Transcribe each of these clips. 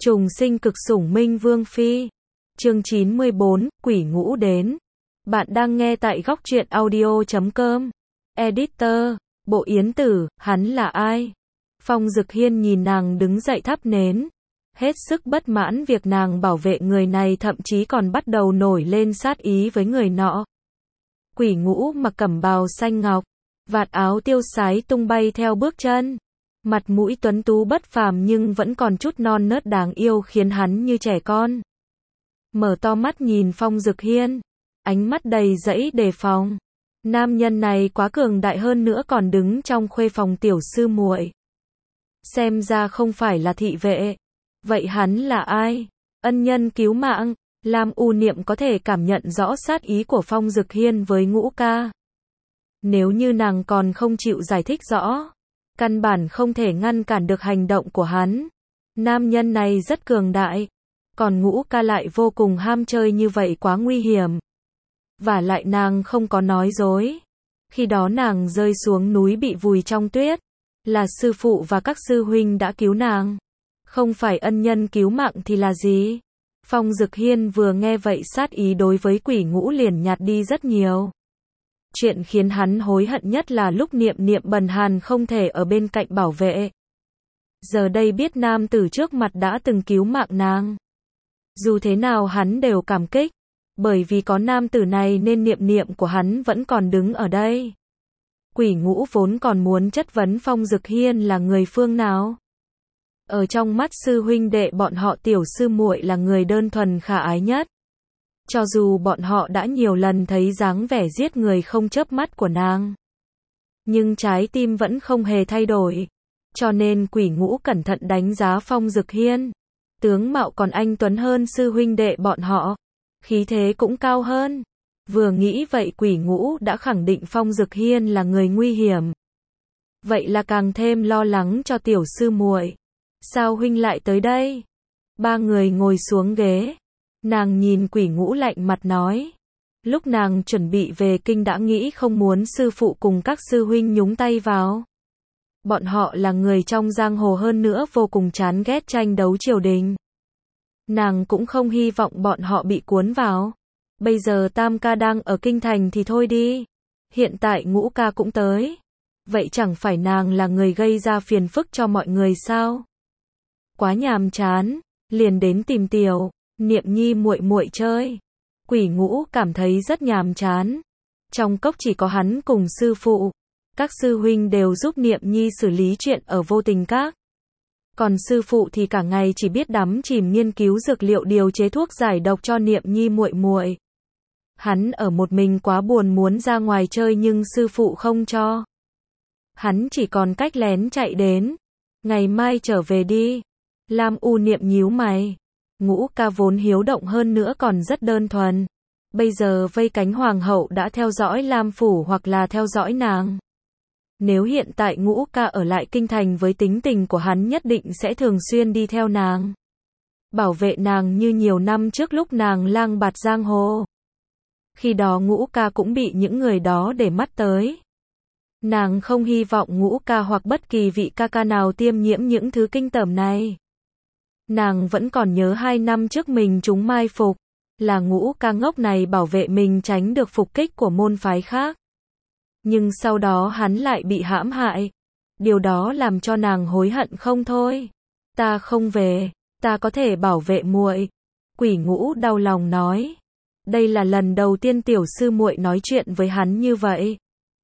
Trùng sinh cực sủng Minh Vương Phi. Chương 94, Quỷ Ngũ đến. Bạn đang nghe tại góc truyện audio.com. Editor, Bộ Yến Tử, hắn là ai? Phong Dực Hiên nhìn nàng đứng dậy thắp nến. Hết sức bất mãn việc nàng bảo vệ người này, thậm chí còn bắt đầu nổi lên sát ý với người nọ. Quỷ Ngũ mặc cẩm bào xanh ngọc, vạt áo tiêu sái tung bay theo bước chân. Mặt mũi tuấn tú bất phàm nhưng vẫn còn chút non nớt đáng yêu khiến hắn như trẻ con. Mở to mắt nhìn Phong Dực Hiên, ánh mắt đầy dẫy đề phòng. Nam nhân này quá cường đại, hơn nữa còn đứng trong khuê phòng tiểu sư muội. Xem ra không phải là thị vệ. Vậy hắn là ai? Ân nhân cứu mạng. Lam U Niệm có thể cảm nhận rõ sát ý của Phong Dực Hiên với Ngũ ca. Nếu như nàng còn không chịu giải thích rõ, căn bản không thể ngăn cản được hành động của hắn. Nam nhân này rất cường đại, còn Ngũ ca lại vô cùng ham chơi, như vậy quá nguy hiểm. Vả lại nàng không có nói dối. Khi đó nàng rơi xuống núi bị vùi trong tuyết, là sư phụ và các sư huynh đã cứu nàng. Không phải ân nhân cứu mạng thì là gì? Phong Dực Hiên vừa nghe vậy, sát ý đối với Quỷ Ngũ liền nhạt đi rất nhiều. Chuyện khiến hắn hối hận nhất là lúc Niệm Niệm bần hàn không thể ở bên cạnh bảo vệ. Giờ đây biết nam tử trước mặt đã từng cứu mạng nàng. Dù thế nào hắn đều cảm kích. Bởi vì có nam tử này nên Niệm Niệm của hắn vẫn còn đứng ở đây. Quỷ Ngũ vốn còn muốn chất vấn Phong Dực Hiên là người phương nào. Ở trong mắt sư huynh đệ bọn họ, tiểu sư muội là người đơn thuần khả ái nhất. Cho dù bọn họ đã nhiều lần thấy dáng vẻ giết người không chớp mắt của nàng, nhưng trái tim vẫn không hề thay đổi. Cho nên Quỷ Ngũ cẩn thận đánh giá Phong Dực Hiên. Tướng mạo còn anh tuấn hơn sư huynh đệ bọn họ, khí thế cũng cao hơn. Vừa nghĩ vậy Quỷ Ngũ đã khẳng định Phong Dực Hiên là người nguy hiểm. Vậy là càng thêm lo lắng cho tiểu sư muội. Sao huynh lại tới đây? Ba người ngồi xuống ghế. Nàng nhìn Quỷ Ngũ lạnh mặt nói. Lúc nàng chuẩn bị về kinh đã nghĩ không muốn sư phụ cùng các sư huynh nhúng tay vào. Bọn họ là người trong giang hồ, hơn nữa vô cùng chán ghét tranh đấu triều đình. Nàng cũng không hy vọng bọn họ bị cuốn vào. Bây giờ Tam ca đang ở kinh thành thì thôi đi. Hiện tại Ngũ ca cũng tới. Vậy chẳng phải nàng là người gây ra phiền phức cho mọi người sao? Quá nhàm chán, liền đến tìm tiểu Niệm Nhi muội muội chơi. Quỷ Ngũ cảm thấy rất nhàm chán. Trong cốc chỉ có hắn cùng sư phụ. Các sư huynh đều giúp Niệm Nhi xử lý chuyện ở Vô Tình Các. Còn sư phụ thì cả ngày chỉ biết đắm chìm nghiên cứu dược liệu điều chế thuốc giải độc cho Niệm Nhi muội muội. Hắn ở một mình quá buồn, muốn ra ngoài chơi nhưng sư phụ không cho. Hắn chỉ còn cách lén chạy đến. Ngày mai trở về đi. Lam U Niệm nhíu mày. Ngũ ca vốn hiếu động, hơn nữa còn rất đơn thuần. Bây giờ vây cánh hoàng hậu đã theo dõi Lam phủ hoặc là theo dõi nàng. Nếu hiện tại Ngũ ca ở lại kinh thành, với tính tình của hắn nhất định sẽ thường xuyên đi theo nàng, bảo vệ nàng như nhiều năm trước lúc nàng lang bạt giang hồ. Khi đó Ngũ ca cũng bị những người đó để mắt tới. Nàng không hy vọng Ngũ ca hoặc bất kỳ vị ca ca nào tiêm nhiễm những thứ kinh tởm này. Nàng vẫn còn nhớ 2 năm trước mình trúng mai phục, là Ngũ ca ngốc này bảo vệ mình tránh được phục kích của môn phái khác. Nhưng sau đó hắn lại bị hãm hại. Điều đó làm cho nàng hối hận không thôi. Ta không về, ta có thể bảo vệ muội. Quỷ Ngũ đau lòng nói. Đây là lần đầu tiên tiểu sư muội nói chuyện với hắn như vậy.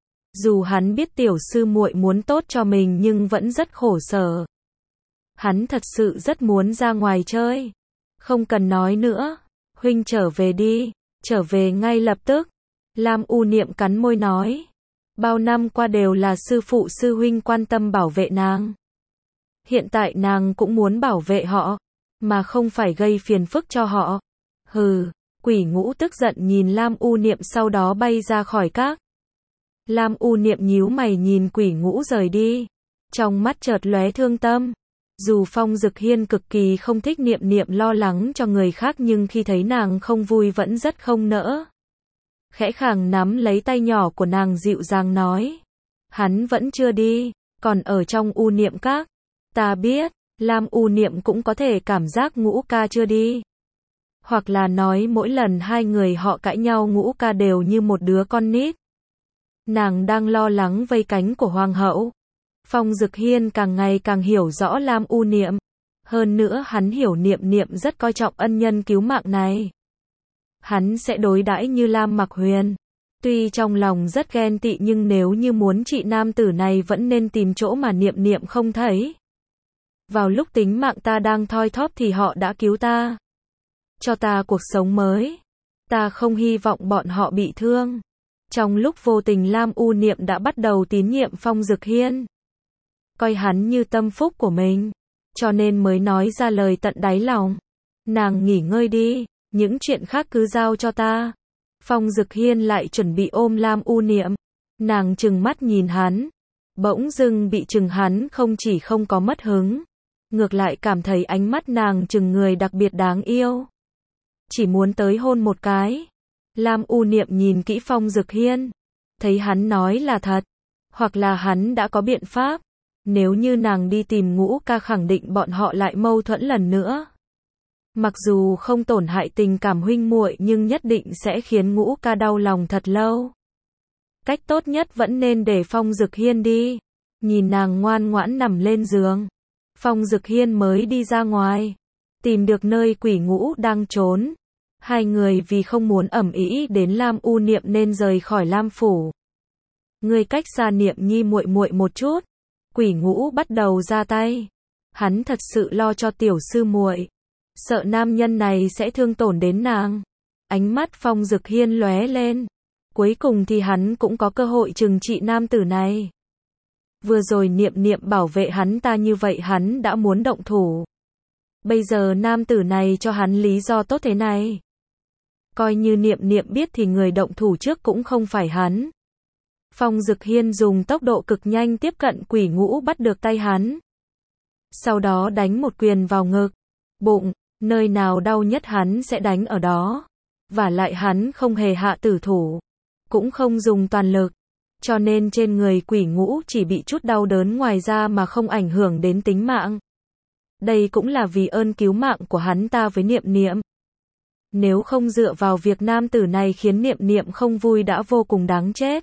Dù hắn biết tiểu sư muội muốn tốt cho mình nhưng vẫn rất khổ sở. Hắn thật sự rất muốn ra ngoài chơi. Không cần nói nữa, huynh trở về đi, trở về ngay lập tức. Lam U Niệm cắn môi nói. Bao năm qua đều là sư phụ sư huynh quan tâm bảo vệ nàng. Hiện tại nàng cũng muốn bảo vệ họ, mà không phải gây phiền phức cho họ. Hừ, Quỷ Ngũ tức giận nhìn Lam U Niệm, sau đó bay ra khỏi các. Lam U Niệm nhíu mày nhìn Quỷ Ngũ rời đi. Trong mắt chợt lóe thương tâm. Dù Phong Dực Hiên cực kỳ không thích Niệm Niệm lo lắng cho người khác, nhưng khi thấy nàng không vui vẫn rất không nỡ. Khẽ khàng nắm lấy tay nhỏ của nàng dịu dàng nói. Hắn vẫn chưa đi, còn ở trong U Niệm Các. Ta biết, Lam U Niệm cũng có thể cảm giác Ngũ ca chưa đi. Hoặc là nói mỗi lần hai người họ cãi nhau Ngũ ca đều như một đứa con nít. Nàng đang lo lắng vây cánh của hoàng hậu. Phong Dực Hiên càng ngày càng hiểu rõ Lam U Niệm. Hơn nữa hắn hiểu Niệm Niệm rất coi trọng ân nhân cứu mạng này. Hắn sẽ đối đãi như Lam Mặc Huyền. Tuy trong lòng rất ghen tị nhưng nếu như muốn trị nam tử này vẫn nên tìm chỗ mà Niệm Niệm không thấy. Vào lúc tính mạng ta đang thoi thóp thì họ đã cứu ta. Cho ta cuộc sống mới. Ta không hy vọng bọn họ bị thương. Trong lúc vô tình Lam U Niệm đã bắt đầu tín nhiệm Phong Dực Hiên. Coi hắn như tâm phúc của mình. Cho nên mới nói ra lời tận đáy lòng. Nàng nghỉ ngơi đi, những chuyện khác cứ giao cho ta. Phong Dực Hiên lại chuẩn bị ôm Lam U Niệm. Nàng trừng mắt nhìn hắn. Bỗng dưng bị trừng hắn không chỉ không có mất hứng. Ngược lại cảm thấy ánh mắt nàng trừng người đặc biệt đáng yêu. Chỉ muốn tới hôn một cái. Lam U Niệm nhìn kỹ Phong Dực Hiên. Thấy hắn nói là thật. Hoặc là hắn đã có biện pháp. Nếu như nàng đi tìm Ngũ ca khẳng định bọn họ lại mâu thuẫn lần nữa. Mặc dù không tổn hại tình cảm huynh muội nhưng nhất định sẽ khiến Ngũ ca đau lòng thật lâu. Cách tốt nhất vẫn nên để Phong Dực Hiên đi. Nhìn nàng ngoan ngoãn nằm lên giường. Phong Dực Hiên mới đi ra ngoài. Tìm được nơi Quỷ Ngũ đang trốn. Hai người vì không muốn ầm ĩ đến Lam U Niệm nên rời khỏi Lam phủ. Ngươi cách xa Niệm Nhi muội muội một chút. Quỷ Ngũ bắt đầu ra tay. Hắn thật sự lo cho tiểu sư muội. Sợ nam nhân này sẽ thương tổn đến nàng. Ánh mắt Phong Dực Hiên lóe lên. Cuối cùng thì hắn cũng có cơ hội trừng trị nam tử này. Vừa rồi Niệm Niệm bảo vệ hắn ta như vậy hắn đã muốn động thủ. Bây giờ nam tử này cho hắn lý do tốt thế này. Coi như Niệm Niệm biết thì người động thủ trước cũng không phải hắn. Phong Dực Hiên dùng tốc độ cực nhanh tiếp cận Quỷ Ngũ bắt được tay hắn. Sau đó đánh một quyền vào ngực, bụng, nơi nào đau nhất hắn sẽ đánh ở đó. Vả lại hắn không hề hạ tử thủ, cũng không dùng toàn lực. Cho nên trên người Quỷ Ngũ chỉ bị chút đau đớn ngoài ra mà không ảnh hưởng đến tính mạng. Đây cũng là vì ơn cứu mạng của hắn ta với Niệm Niệm. Nếu không dựa vào việc nam tử này khiến Niệm Niệm không vui đã vô cùng đáng chết.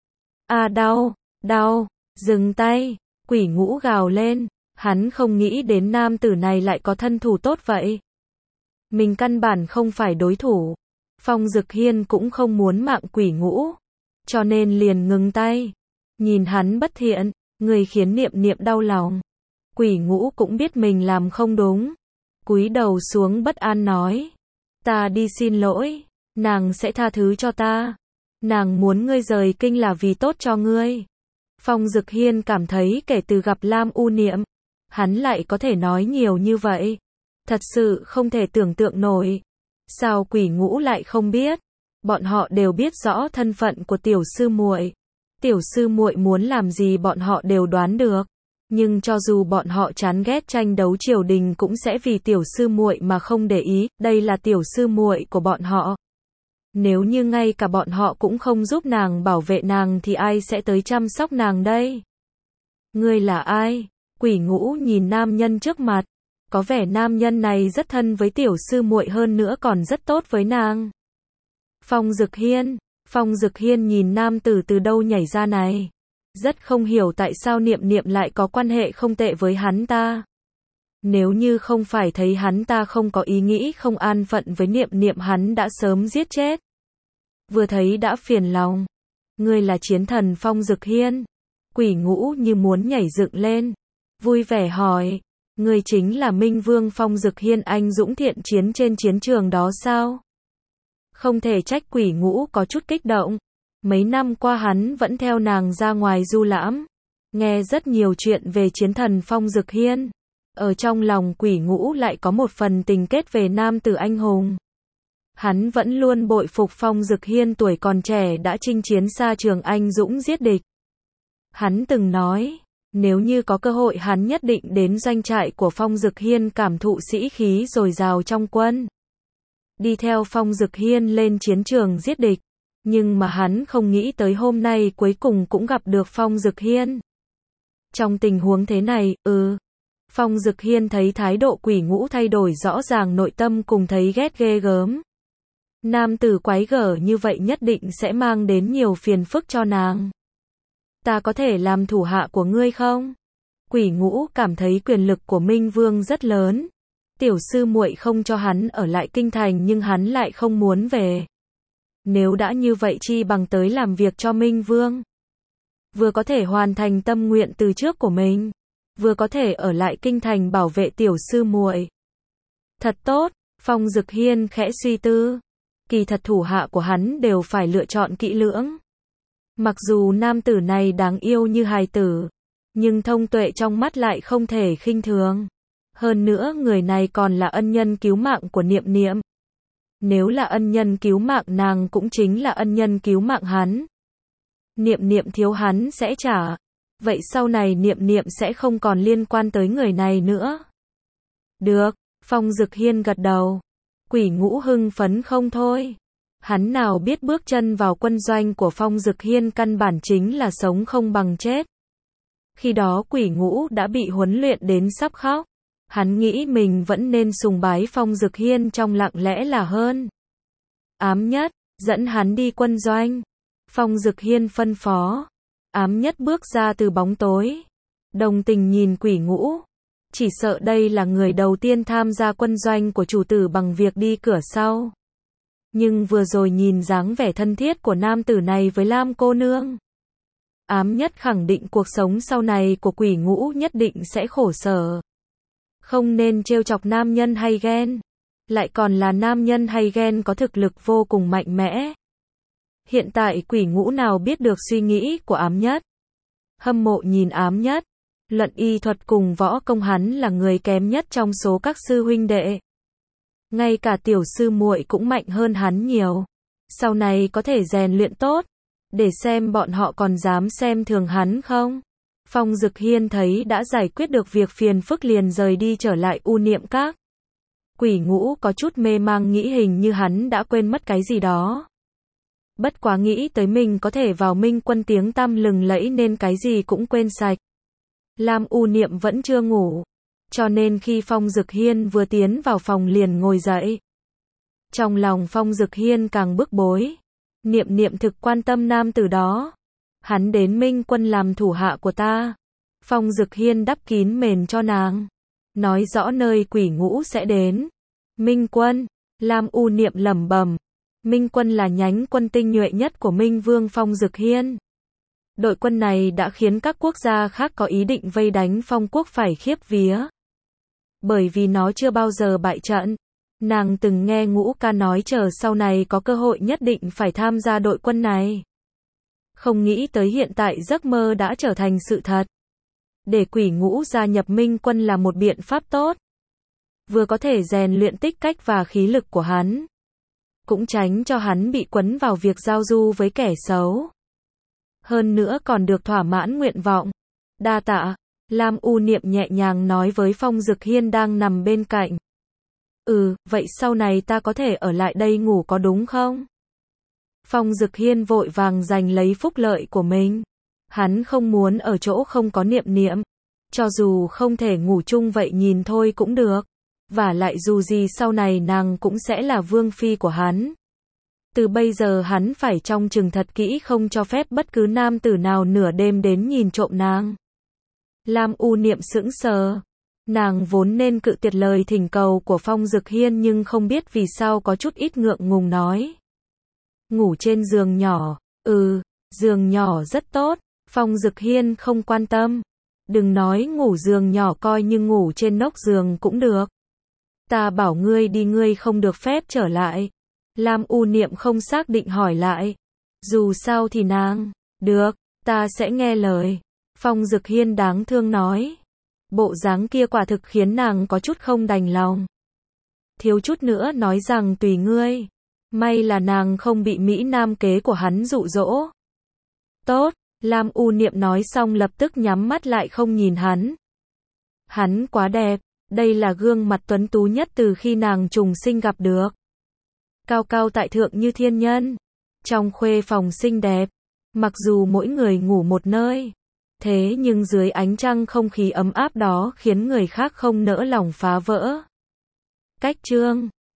À đau, đau, dừng tay, Quỷ Ngũ gào lên, hắn không nghĩ đến nam tử này lại có thân thủ tốt vậy. Mình căn bản không phải đối thủ. Phong Dực Hiên cũng không muốn mạng Quỷ Ngũ, cho nên liền ngừng tay. Nhìn hắn bất thiện, người khiến Niệm Niệm đau lòng. Quỷ Ngũ cũng biết mình làm không đúng. Cúi đầu xuống bất an nói. Ta đi xin lỗi, nàng sẽ tha thứ cho ta. Nàng muốn ngươi rời kinh là vì tốt cho ngươi. Phong Dực Hiên cảm thấy kể từ gặp Lam U Niệm, hắn lại có thể nói nhiều như vậy. Thật sự không thể tưởng tượng nổi. Sao Quỷ Ngũ lại không biết? Bọn họ đều biết rõ thân phận của tiểu sư muội. Tiểu sư muội muốn làm gì bọn họ đều đoán được. Nhưng cho dù bọn họ chán ghét tranh đấu triều đình cũng sẽ vì tiểu sư muội mà không để ý, đây là tiểu sư muội của bọn họ. Nếu như ngay cả bọn họ cũng không giúp nàng bảo vệ nàng thì ai sẽ tới chăm sóc nàng đây? Ngươi là ai? Quỷ Ngũ nhìn nam nhân trước mặt. Có vẻ nam nhân này rất thân với tiểu sư muội hơn nữa còn rất tốt với nàng. Phong Dực Hiên nhìn nam tử từ đâu nhảy ra này. Rất không hiểu tại sao Niệm Niệm lại có quan hệ không tệ với hắn ta. Nếu như không phải thấy hắn ta không có ý nghĩ không an phận với Niệm Niệm hắn đã sớm giết chết. Vừa thấy đã phiền lòng. Ngươi là chiến thần Phong Dực Hiên. Quỷ Ngũ như muốn nhảy dựng lên. Vui vẻ hỏi. Ngươi chính là Minh Vương Phong Dực Hiên anh dũng thiện chiến trên chiến trường đó sao? Không thể trách Quỷ Ngũ có chút kích động. Mấy năm qua hắn vẫn theo nàng ra ngoài du lãm. Nghe rất nhiều chuyện về chiến thần Phong Dực Hiên. Ở trong lòng Quỷ Ngũ lại có một phần tình kết về nam tử anh hùng. Hắn vẫn luôn bội phục Phong Dực Hiên tuổi còn trẻ đã chinh chiến xa trường anh dũng giết địch. Hắn từng nói, nếu như có cơ hội hắn nhất định đến doanh trại của Phong Dực Hiên cảm thụ sĩ khí dồi dào trong quân. Đi theo Phong Dực Hiên lên chiến trường giết địch. Nhưng mà hắn không nghĩ tới hôm nay cuối cùng cũng gặp được Phong Dực Hiên. Trong tình huống thế này, Phong Dực Hiên thấy thái độ Quỷ Ngũ thay đổi rõ ràng, nội tâm cùng thấy ghét ghê gớm. Nam tử quái gở như vậy nhất định sẽ mang đến nhiều phiền phức cho nàng. Ta có thể làm thủ hạ của ngươi không? Quỷ Ngũ cảm thấy quyền lực của Minh Vương rất lớn. Tiểu sư muội không cho hắn ở lại kinh thành nhưng hắn lại không muốn về. Nếu đã như vậy chi bằng tới làm việc cho Minh Vương. Vừa có thể hoàn thành tâm nguyện từ trước của mình, vừa có thể ở lại kinh thành bảo vệ tiểu sư muội. Thật tốt, Phong Dực Hiên khẽ suy tư. Kỳ thật thủ hạ của hắn đều phải lựa chọn kỹ lưỡng. Mặc dù nam tử này đáng yêu như hài tử, nhưng thông tuệ trong mắt lại không thể khinh thường. Hơn nữa người này còn là ân nhân cứu mạng của Niệm Niệm. Nếu là ân nhân cứu mạng nàng cũng chính là ân nhân cứu mạng hắn. Niệm Niệm thiếu hắn sẽ trả. Vậy sau này Niệm Niệm sẽ không còn liên quan tới người này nữa. Được, Phong Dực Hiên gật đầu. Quỷ Ngũ hưng phấn không thôi. Hắn nào biết bước chân vào quân doanh của Phong Dực Hiên căn bản chính là sống không bằng chết. Khi đó Quỷ Ngũ đã bị huấn luyện đến sắp khóc. Hắn nghĩ mình vẫn nên sùng bái Phong Dực Hiên trong lặng lẽ là hơn. Ám Nhất, dẫn hắn đi quân doanh. Phong Dực Hiên phân phó. Ám Nhất bước ra từ bóng tối. Đồng tình nhìn Quỷ Ngũ. Chỉ sợ đây là người đầu tiên tham gia quân doanh của chủ tử bằng việc đi cửa sau. Nhưng vừa rồi nhìn dáng vẻ thân thiết của nam tử này với Lam cô nương. Ám Nhất khẳng định cuộc sống sau này của Quỷ Ngũ nhất định sẽ khổ sở. Không nên trêu chọc nam nhân hay ghen. Lại còn là nam nhân hay ghen có thực lực vô cùng mạnh mẽ. Hiện tại Quỷ Ngũ nào biết được suy nghĩ của Ám Nhất. Hâm mộ nhìn Ám Nhất. Luận y thuật cùng võ công hắn là người kém nhất trong số các sư huynh đệ. Ngay cả tiểu sư muội cũng mạnh hơn hắn nhiều. Sau này có thể rèn luyện tốt. Để xem bọn họ còn dám xem thường hắn không. Phong Dực Hiên thấy đã giải quyết được việc phiền phức liền rời đi trở lại U Niệm Các. Quỷ Ngũ có chút mê mang nghĩ hình như hắn đã quên mất cái gì đó. Bất quá nghĩ tới mình có thể vào Minh Quân tiếng tăm lừng lẫy nên cái gì cũng quên sạch. Lam U Niệm vẫn chưa ngủ. Cho nên khi Phong Dực Hiên vừa tiến vào phòng liền ngồi dậy. Trong lòng Phong Dực Hiên càng bức bối. Niệm Niệm thực quan tâm nam tử đó. Hắn đến Minh Quân làm thủ hạ của ta. Phong Dực Hiên đắp kín mền cho nàng. Nói rõ nơi Quỷ Ngũ sẽ đến. Minh Quân. Lam U Niệm lẩm bẩm. Minh Quân là nhánh quân tinh nhuệ nhất của Minh Vương Phong Dực Hiên. Đội quân này đã khiến các quốc gia khác có ý định vây đánh Phong quốc phải khiếp vía. Bởi vì nó chưa bao giờ bại trận. Nàng từng nghe Ngũ ca nói chờ sau này có cơ hội nhất định phải tham gia đội quân này. Không nghĩ tới hiện tại giấc mơ đã trở thành sự thật. Để Quỷ Ngũ gia nhập Minh Quân là một biện pháp tốt. Vừa có thể rèn luyện tích cách và khí lực của hắn. Cũng tránh cho hắn bị quấn vào việc giao du với kẻ xấu. Hơn nữa còn được thỏa mãn nguyện vọng. Đa tạ. Lam U Niệm nhẹ nhàng nói với Phong Dực Hiên đang nằm bên cạnh. Vậy sau này ta có thể ở lại đây ngủ có đúng không? Phong Dực Hiên vội vàng giành lấy phúc lợi của mình. Hắn không muốn ở chỗ không có Niệm Niệm. Cho dù không thể ngủ chung vậy nhìn thôi cũng được. Và lại dù gì sau này nàng cũng sẽ là vương phi của hắn. Từ bây giờ hắn phải trông chừng thật kỹ không cho phép bất cứ nam tử nào nửa đêm đến nhìn trộm nàng. Lam U Niệm sững sờ. Nàng vốn nên cự tuyệt lời thỉnh cầu của Phong Dực Hiên nhưng không biết vì sao có chút ít ngượng ngùng nói. Ngủ trên giường nhỏ. Giường nhỏ rất tốt. Phong Dực Hiên không quan tâm. Đừng nói ngủ giường nhỏ, coi như ngủ trên nóc giường cũng được. Ta bảo ngươi đi ngươi không được phép trở lại. Lam U Niệm không xác định hỏi lại. Dù sao thì nàng. Được, ta sẽ nghe lời. Phong Dực Hiên đáng thương nói. Bộ dáng kia quả thực khiến nàng có chút không đành lòng. Thiếu chút nữa nói rằng tùy ngươi. May là nàng không bị Mỹ Nam kế của hắn dụ dỗ. Tốt, Lam U Niệm nói xong lập tức nhắm mắt lại không nhìn hắn. Hắn quá đẹp, đây là gương mặt tuấn tú nhất từ khi nàng trùng sinh gặp được. Cao cao tại thượng như thiên nhân. Trong khuê phòng xinh đẹp, mặc dù mỗi người ngủ một nơi, Thế nhưng dưới ánh trăng không khí ấm áp đó khiến người khác không nỡ lòng phá vỡ. Cách chương